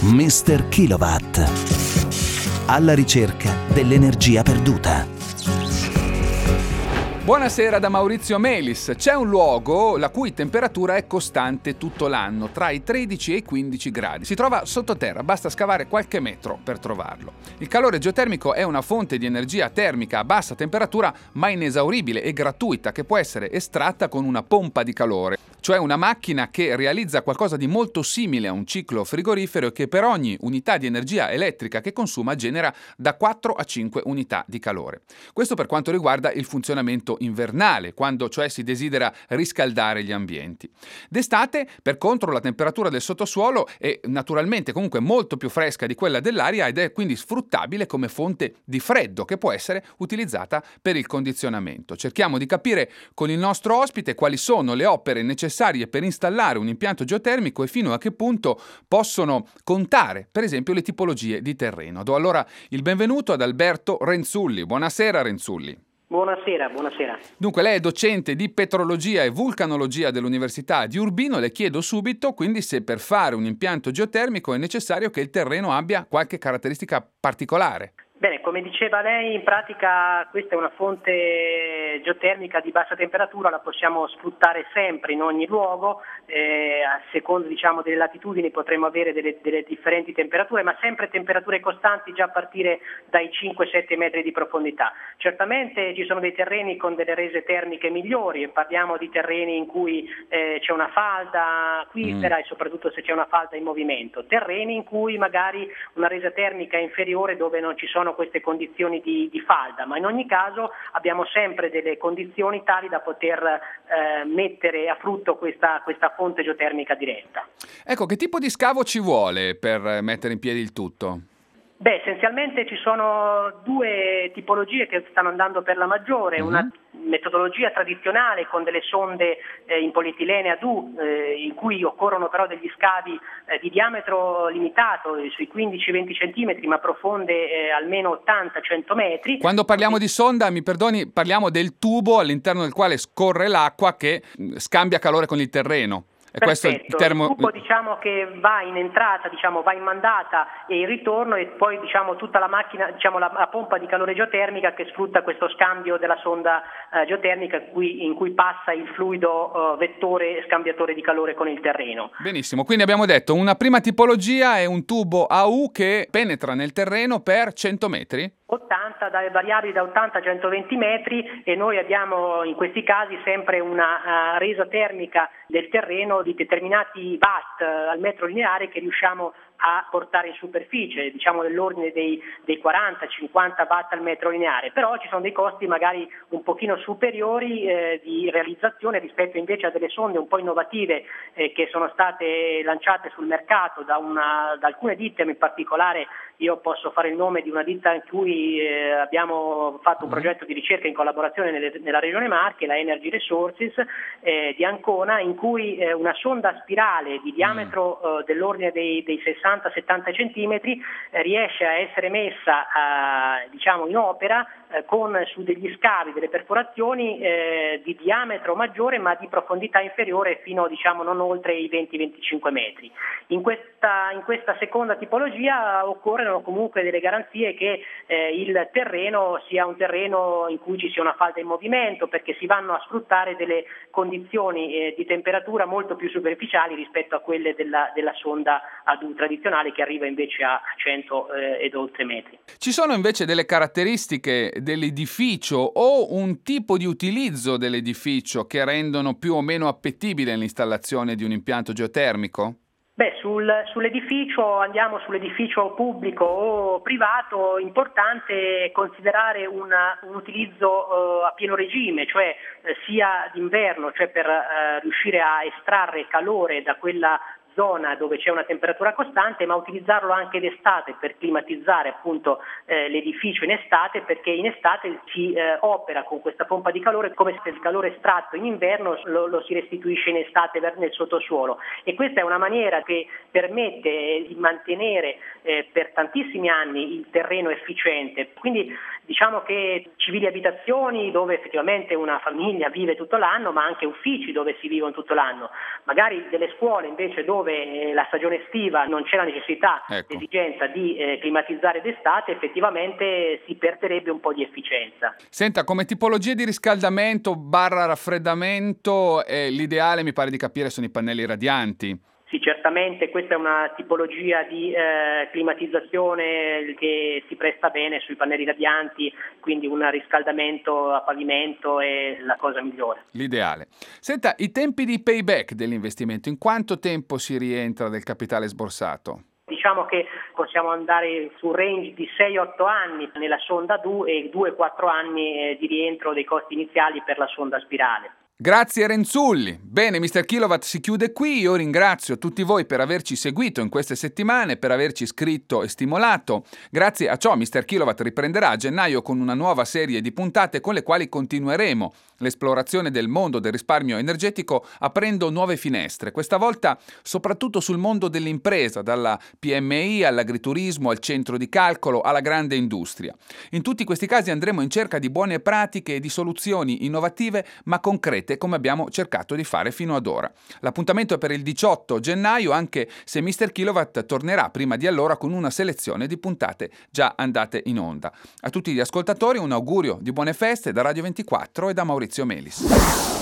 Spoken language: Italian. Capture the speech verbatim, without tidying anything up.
mister Kilowatt. Alla ricerca dell'energia perduta. Buonasera da Maurizio Melis. C'è un luogo la cui temperatura è costante tutto l'anno, tra i tredici e i quindici gradi. Si trova sottoterra, basta scavare qualche metro per trovarlo. Il calore geotermico è una fonte di energia termica a bassa temperatura ma inesauribile e gratuita che può essere estratta con una pompa di calore, cioè una macchina che realizza qualcosa di molto simile a un ciclo frigorifero e che per ogni unità di energia elettrica che consuma genera da quattro a cinque unità di calore. Questo per quanto riguarda il funzionamento invernale, quando cioè si desidera riscaldare gli ambienti. D'estate, per contro, la temperatura del sottosuolo è naturalmente comunque molto più fresca di quella dell'aria ed è quindi sfruttabile come fonte di freddo che può essere utilizzata per il condizionamento. Cerchiamo di capire con il nostro ospite quali sono le opere necessarie per installare un impianto geotermico e fino a che punto possono contare, per esempio, le tipologie di terreno. Do allora il benvenuto ad Alberto Renzulli. Buonasera Renzulli. Buonasera, buonasera. Dunque, lei è docente di petrologia e vulcanologia dell'Università di Urbino. Le chiedo subito, quindi, se per fare un impianto geotermico è necessario che il terreno abbia qualche caratteristica particolare. Bene, come diceva lei, in pratica questa è una fonte geotermica di bassa temperatura, la possiamo sfruttare sempre in ogni luogo, eh, a seconda diciamo delle latitudini potremo avere delle, delle differenti temperature, ma sempre temperature costanti già a partire dai cinque sette metri di profondità. Certamente ci sono dei terreni con delle rese termiche migliori e parliamo di terreni in cui eh, c'è una falda acquifera mm. e soprattutto se c'è una falda in movimento, terreni in cui magari una resa termica è inferiore dove non ci sono queste condizioni di, di falda, ma in ogni caso abbiamo sempre delle condizioni tali da poter eh, mettere a frutto questa, questa fonte geotermica diretta. Ecco, che tipo di scavo ci vuole per mettere in piedi il tutto? Beh, essenzialmente ci sono due tipologie che stanno andando per la maggiore, mm-hmm. una metodologia tradizionale con delle sonde eh, in polietilene ad U, eh, in cui occorrono però degli scavi eh, di diametro limitato, eh, sui quindici venti centimetri, ma profonde eh, almeno ottanta cento metri. Quando parliamo di sonda, mi perdoni, parliamo del tubo all'interno del quale scorre l'acqua che scambia calore con il terreno. E questo è il, termo... il tubo diciamo che va in entrata, diciamo va in mandata e in ritorno e poi diciamo tutta la macchina, diciamo la, la pompa di calore geotermica che sfrutta questo scambio della sonda eh, geotermica in cui, in cui passa il fluido eh, vettore scambiatore di calore con il terreno. Benissimo, quindi abbiamo detto una prima tipologia è un tubo A U che penetra nel terreno per cento metri? ottanta, da, variabili da ottanta a centoventi metri e noi abbiamo in questi casi sempre una uh, resa termica del terreno di determinati watt uh, al metro lineare che riusciamo a portare in superficie, diciamo dell'ordine dei, dei quaranta cinquanta watt al metro lineare, però ci sono dei costi magari un pochino superiori eh, di realizzazione rispetto invece a delle sonde un po' innovative eh, che sono state lanciate sul mercato da, una, da alcune ditte, in particolare io posso fare il nome di una ditta in cui eh, abbiamo fatto un progetto di ricerca in collaborazione nelle, nella regione Marche, la Energy Resources eh, di Ancona, in cui eh, una sonda a spirale di diametro eh, dell'ordine dei, dei sessanta settanta centimetri eh, riesce a essere messa eh, diciamo in opera eh, con su degli scavi, delle perforazioni eh, di diametro maggiore ma di profondità inferiore fino diciamo non oltre i venti venticinque metri. In questa, in questa seconda tipologia occorrono comunque delle garanzie che eh, il terreno sia un terreno in cui ci sia una falda in movimento, perché si vanno a sfruttare delle condizioni eh, di temperatura molto più superficiali rispetto a quelle della, della sonda ad U tradizionale che arriva invece a cento eh, ed oltre metri. Ci sono invece delle caratteristiche dell'edificio o un tipo di utilizzo dell'edificio che rendono più o meno appetibile l'installazione di un impianto geotermico? Beh, sul, sull'edificio, andiamo sull'edificio pubblico o privato, importante considerare una, un utilizzo uh, a pieno regime, cioè eh, sia d'inverno, cioè per uh, riuscire a estrarre calore da quella zona dove c'è una temperatura costante, ma utilizzarlo anche d'estate per climatizzare appunto eh, l'edificio in estate, perché in estate si eh, opera con questa pompa di calore come se il calore estratto in inverno lo, lo si restituisce in estate nel sottosuolo, e questa è una maniera che permette di mantenere eh, per tantissimi anni il terreno efficiente. Quindi diciamo che civili abitazioni dove effettivamente una famiglia vive tutto l'anno, ma anche uffici dove si vivono tutto l'anno, magari delle scuole invece dove dove la stagione estiva non c'è la necessità, ecco. l'esigenza di eh, climatizzare d'estate, effettivamente si perderebbe un po' di efficienza. Senta, come tipologia di riscaldamento barra raffreddamento, eh, l'ideale mi pare di capire sono i pannelli radianti. Sì, certamente questa è una tipologia di eh, climatizzazione che si presta bene sui pannelli radianti, quindi un riscaldamento a pavimento è la cosa migliore. L'ideale. Senta, i tempi di payback dell'investimento, in quanto tempo si rientra del capitale sborsato? Diciamo che possiamo andare su range di sei otto anni nella sonda D U e due quattro anni di rientro dei costi iniziali per la sonda spirale. Grazie Renzulli. Bene, mister Kilowatt si chiude qui. Io ringrazio tutti voi per averci seguito in queste settimane, per averci scritto e stimolato. Grazie a ciò mister Kilowatt riprenderà a gennaio con una nuova serie di puntate con le quali continueremo l'esplorazione del mondo del risparmio energetico aprendo nuove finestre, questa volta soprattutto sul mondo dell'impresa, dalla P M I all'agriturismo, al centro di calcolo, alla grande industria. In tutti questi casi andremo in cerca di buone pratiche e di soluzioni innovative ma concrete, come abbiamo cercato di fare fino ad ora. L'appuntamento è per il diciotto gennaio, anche se mister Kilowatt tornerà prima di allora con una selezione di puntate già andate in onda. A tutti gli ascoltatori un augurio di buone feste da Radio ventiquattro e da Maurizio Melis.